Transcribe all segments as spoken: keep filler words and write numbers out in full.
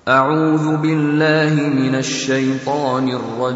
أعوذ بالله من الشيطان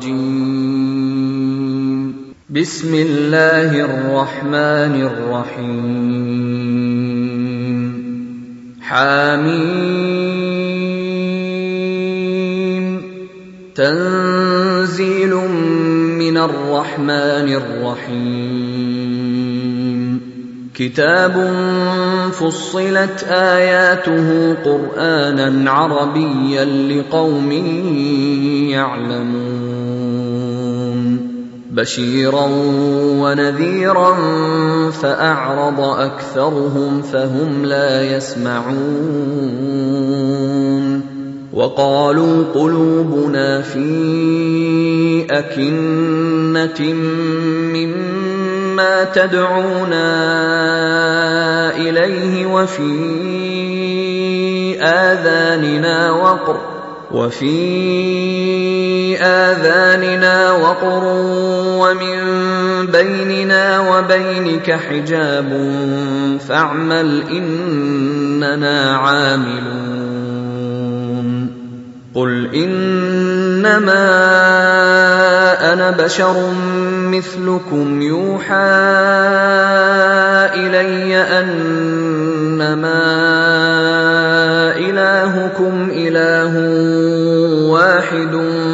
الرجيم. بسم الله الرحمن الرحيم. حميم. تنزيل من الرحمن الرحيم. كتاب فصلت آياته قرآنا عربيا لقوم يعلمون. بشيرا ونذيرا فأعرض أكثرهم فهم لا يسمعون. وقالوا قلوبنا في أكنة مما تدعونا إليه وفي آذاننا وقر وفي آذاننا وقر ومن بيننا وبينك حجاب فاعمل إننا عاملون. قل إنما أنا بشر مثلكم يوحى إلي أنما إلهكم إله واحد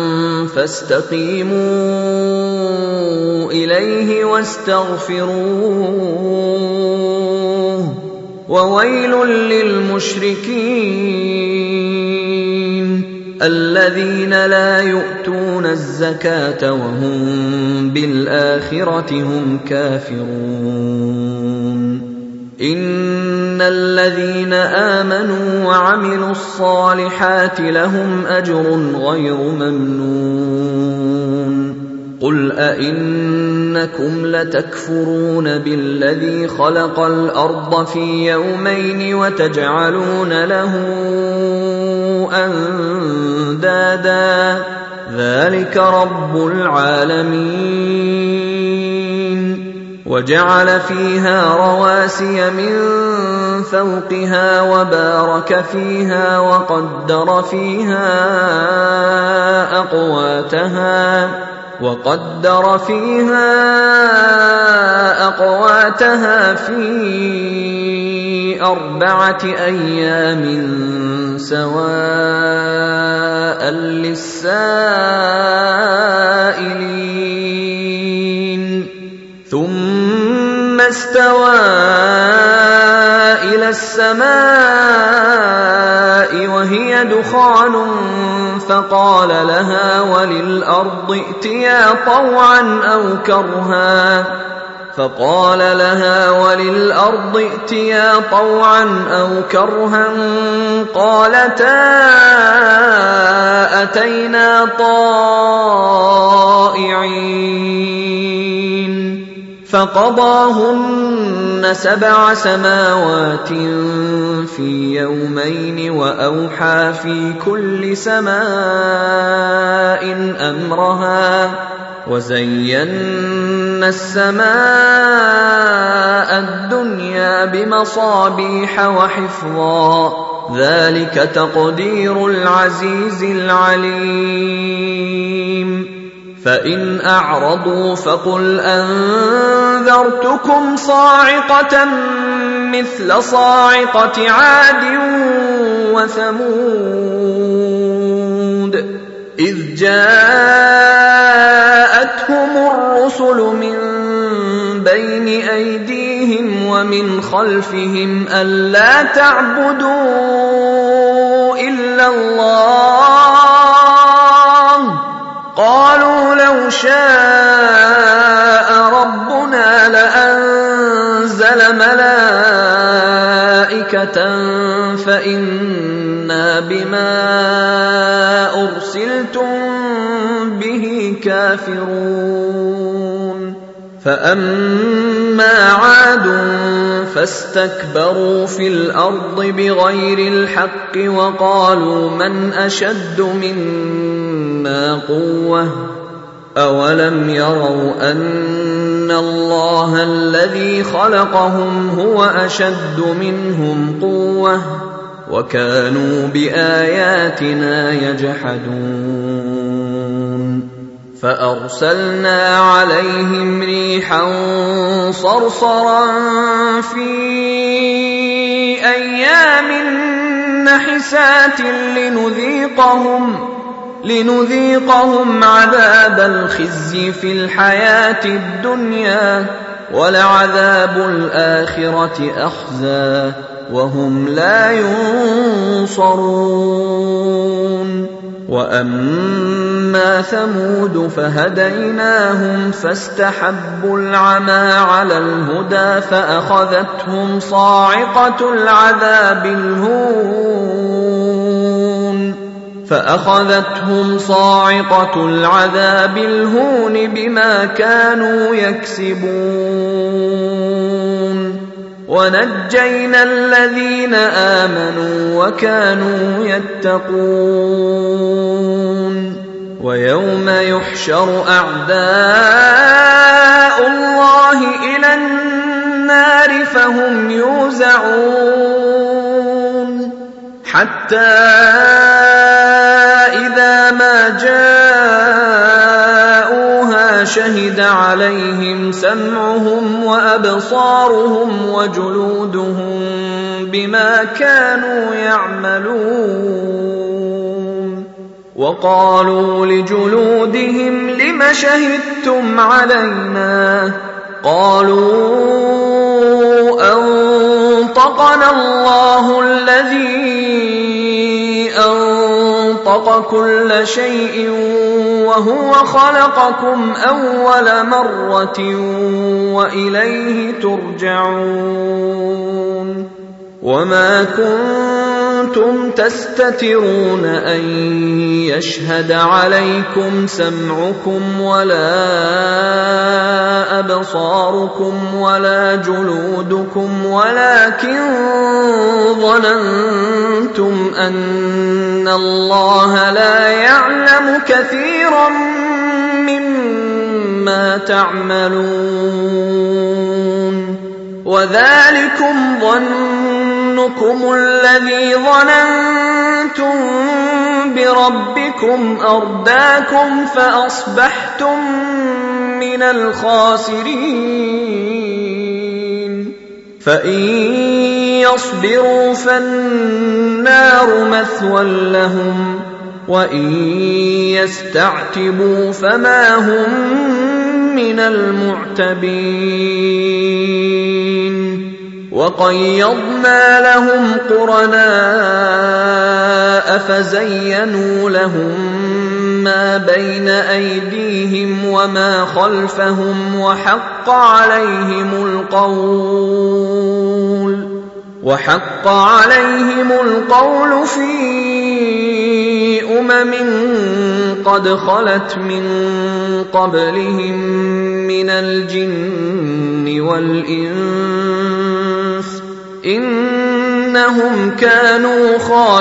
فاستقيموا إليه واستغفروه وويل للمشركين الذين لا يؤتون الزكاة وهم بالآخرة هم كافرون. إن الذين آمنوا وعملوا الصالحات لهم أجر غير ممنون. قل أئنكم لتكفرون بالذي خلق الأرض في يومين وتجعلون له أندادا ذلك رب العالمين. وجعل فيها رواسي من فوقها وبارك فيها وقدر فيها أقواتها وقدر فيها أقواتها في أربعة أيام سواء للسائلين. ثم استوى إلى السماء وهي دخان فقال لها وللأرض ائتيا طوعا أو كرها فقال لها وللأرض ائتيا طوعا أو كرها قالتا أتينا طائعين. فقضاهن سبع سماوات في يومين وأوحى في كل سماء أمرها وزينا السماء الدنيا بمصابيح وحفظا ذلك تقدير العزيز العليم. فإن أعرضوا فقل أنذرتكم صاعقة مثل صاعقة عاد وثمود إذ جاءتهم الرسل من بين أيديهم ومن خلفهم ألا تعبدوا إلا الله قالوا لو شاء ربنا لأنزل ملائكة فإنا بما أرسلتم به كافرون. فأما عاد فاستكبروا في الأرض بغير الحق وقالوا من أشد منا قوة أولم يروا أن الله الذي خلقهم هو أشد منهم قوة وكانوا بآياتنا يجحدون فأرسلنا عليهم ريحا صرصرا في أيام نحسات لنذيقهم لنذيقهم عذاب الخزي في الحياة الدنيا ولعذاب الآخرة أخزى وهم لا ينصرون وأما ثمود فهديناهم فاستحبوا العمى على الهدى فأخذتهم صاعقة العذاب الهون فأخذتهم صاعقة العذاب الهون بما كانوا يكسبون ونجينا الذين آمنوا وكانوا يتقون ويوم يحشر أعداء الله إلى النار فهم يوزعون حتى إذا ما جاءوها شهد عليهم سمعهم وأبصارهم وجلودهم بما كانوا يعملون وقالوا لجلودهم لم شهدتم علينا قالوا أنطقنا الله الذي أنطق كل شيء وهو خلقكم أول مرة وإليه ترجعون وما كنتم تستترون أن يشهد عليكم سمعكم ولا أبصاركم ولا جلودكم ولكن ظننتم أن الله لا يعلم كثيرا مما تعملون وذلكم ظنكم الذي ظننتم بربكم أرداكم فأصبحتم من الخاسرين فإن يصبروا فالنار مثوى لهم وإن يستعتبوا فما هم من المعتبين وقيضنا لهم قرناء فزينوا لهم ما بين أيديهم وما خلفهم وحق عليهم القول وحق عليهم القول في أمم قد خلت من قبلهم من الجن والإنس إنهم كانوا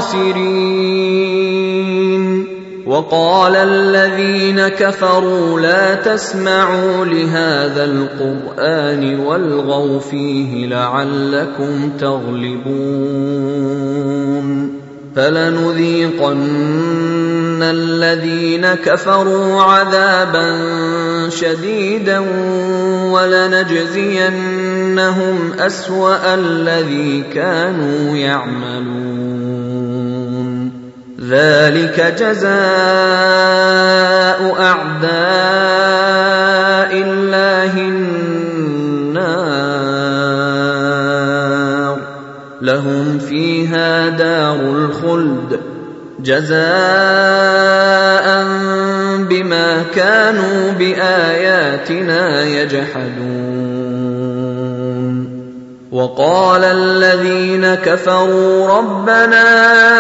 خاسرين وقال الذين كفروا لا تسمعوا لهذا القرآن والغوا فيه لعلكم تغلبون فلنذيقن الذين كفروا عذابا شديدا ولنجزينهم أسوأ الذي كانوا يعملون ذلك جزاء أعداء الله النار لهم فيها دار الخلد جزاء بما كانوا بآياتنا يجحدون وقال الذين كفروا ربنا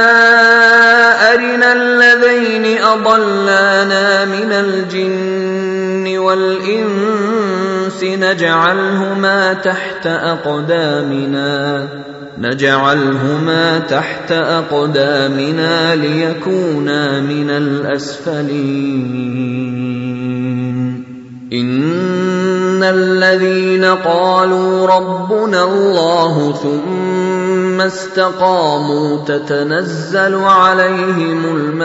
أرنا الذين أضلانا من الجن والإنس نجعلهما تحت أقدامنا نجعلهما تحت أقدامنا ليكونا من الأسفلين إن الذين قالوا ربنا الله ثم استقاموا تتنزل عليهم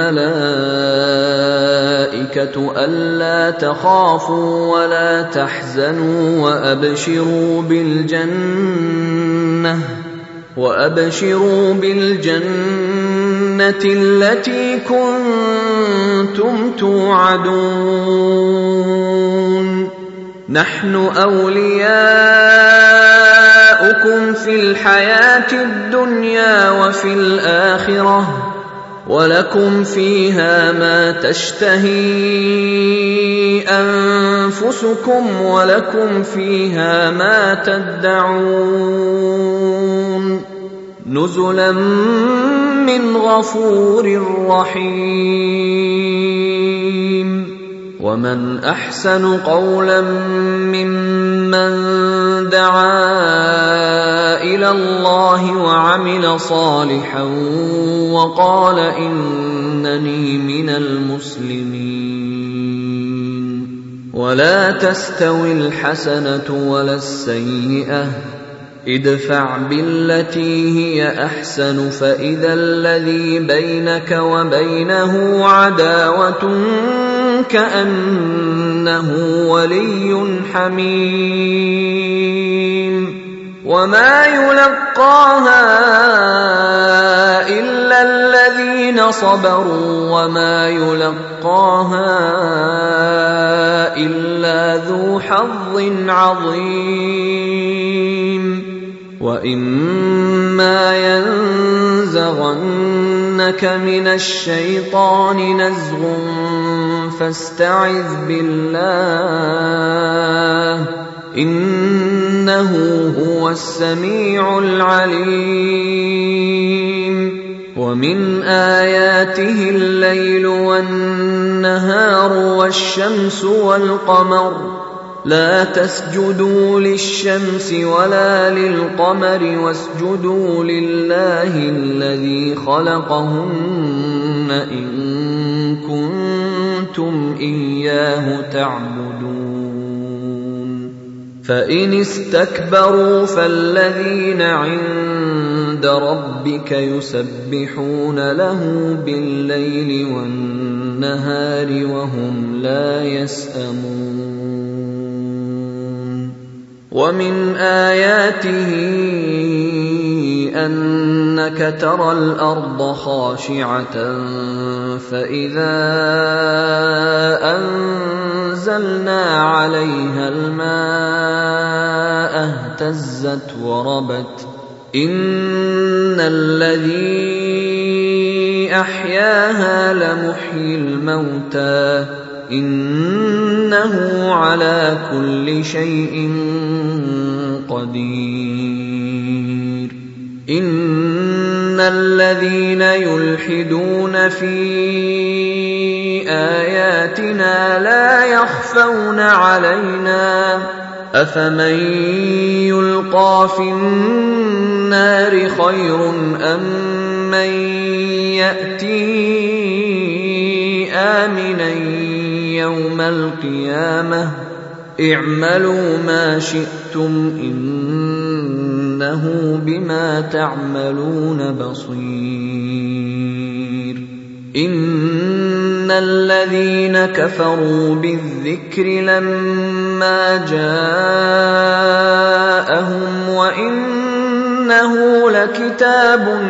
الملائكة ألا تخافوا ولا تحزنوا وأبشروا بالجنة وأبشروا بالجنة التي كنتم توعدون نحن أولياؤكم في الحياة الدنيا وفي الآخرة ولكم فيها ما تشتهي أنفسكم ولكم فيها ما تدعون نزلا من غفور رحيم ومن أحسن قولا ممن دعا إلى الله وعمل صالحا وقال إنني من المسلمين ولا تستوي الحسنة ولا السيئة ادفع بالتي هي أحسن فإذا الذي بينك وبينه عداوة كأنه ولي حميم وما يلقاها إلا الذين صبروا وما يلقاها إلا ذو حظ عظيم وإما ينزغنك من الشيطان نزغ فاستعذ بالله إنه هو السميع العليم ومن آياته الليل والنهار والشمس والقمر لا تسجدوا للشمس ولا للقمر واسجدوا لله الذي خلقهن إن كنتم إياه تعبدون فإن استكبروا فالذين عند ربك يسبحون له بالليل والنهار وهم لا يسأمون ومن آياته أنك ترى الأرض خاشعة فإذا أنزلنا عليها الماء اهتزت وربت إن الذي أحياها لمحيي الموتى إنه على كل شيء قدير إن الذين يلحدون في آياتنا لا يخفون علينا أفمن يلقى في النار خير أم من يأتي آمنا يوم القيامة اعملوا ما شئتم إنه بما تعملون بصير إن الذين كفروا بالذكر لما جاءهم وإنه لكتاب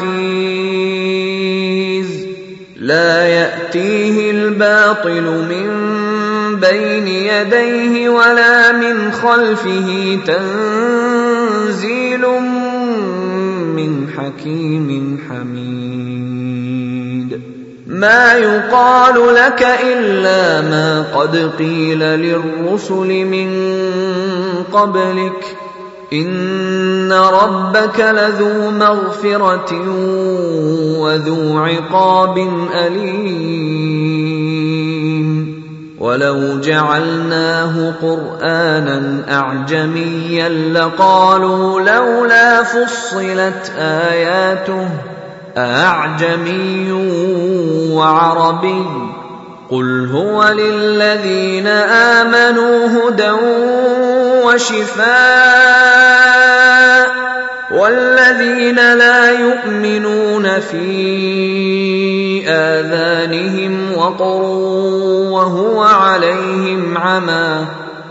عزيز لا يأتيه الباطل من بين يديه ولا من خلفه تنزيل من حكيم حميد ما يقال لك إلا ما قد قيل للرسل من قبلك إن ربك لذو مغفرة وذو عقاب أليم ولو جعلناه قرآنا أعجميا لقالوا لولا فصلت آياته أعجمي وعربي قل هو للذين آمنوا هدى وشفاء والذين لا يؤمنون في آذانهم وقر وهو عليهم عمى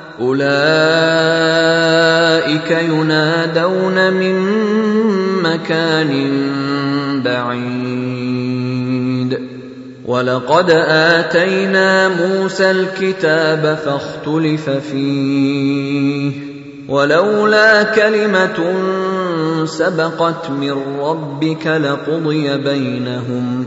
أولئك ينادون من مكان بعيد ولقد آتينا موسى الكتاب فاختلف فيه ولولا كلمة سبقت من ربك لقضي بينهم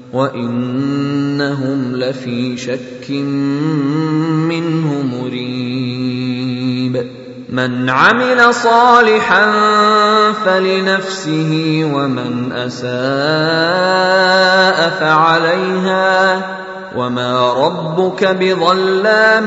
وإنهم لفي شك منه مريب من عمل صالحا فلنفسه ومن أساء فعليها وما ربك بظلام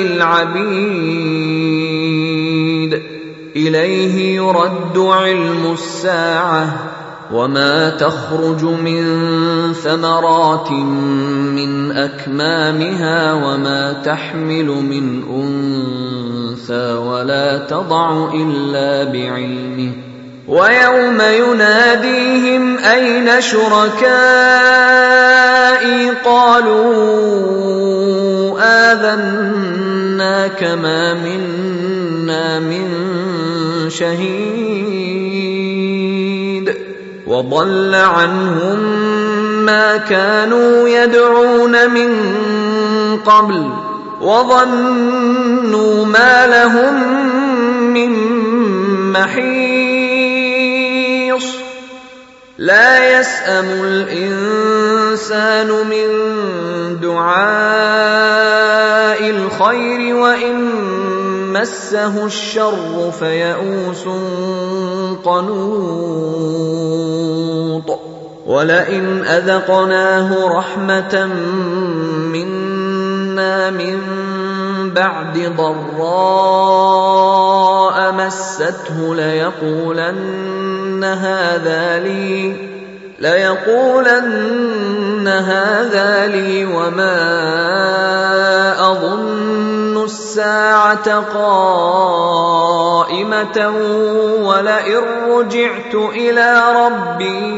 للعبيد إليه يرد علم الساعة وما تخرج من ثمرات من أكمامها وما تحمل من أنثى ولا تضع إلا بعلمه ويوم يناديهم أين شركائي قالوا آذناك ما منا من شهيد وضل عنهم ما كانوا يدعون من قبل وظنوا ما لهم من محيص لا يسأم الإنسان من دعاء الخير وإن مسه الشر فيئوس قنوط ولئن أذقناه رحمة منا من بعد ضراء مسته ليقولن هذا لي ليقولن هذا لي وما أظن الساعة قائمة ولئن رجعت إلى ربي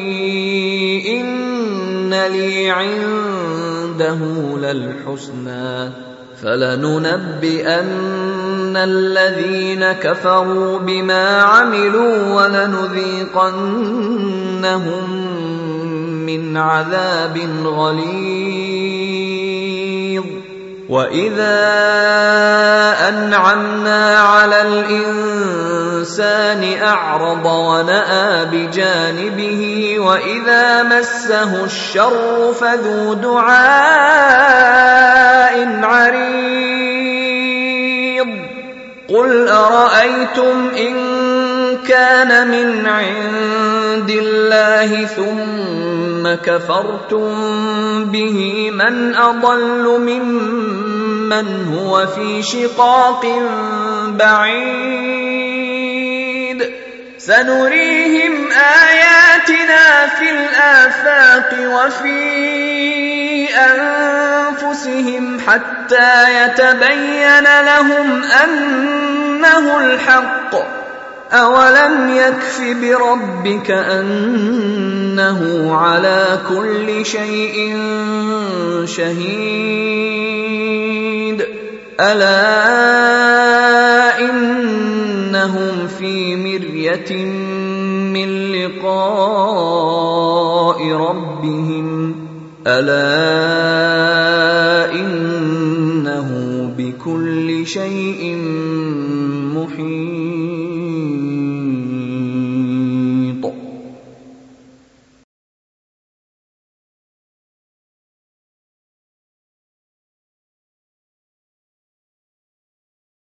إن لي عنده للحسنى فلننبئن الذين كفروا بما عملوا ولنذيقنهم من عذاب غليظ وإذا أنعمنا على الإنسان أعرض ونأى بجانبه وإذا مسه الشر فذو دعاء عريض قل أرأيتم إن كان من عند الله ثم كفرتم به من أضل ممن هو في شقاق بعيد سنريهم آياتنا في الآفاق وفي أنفسهم حتى يتبين لهم أنه الحق أولم يكف بربك أنه على كل شيء شهيد ألا إنهم في مرية من لقاء ربهم ألا إنه بكل شيء محيط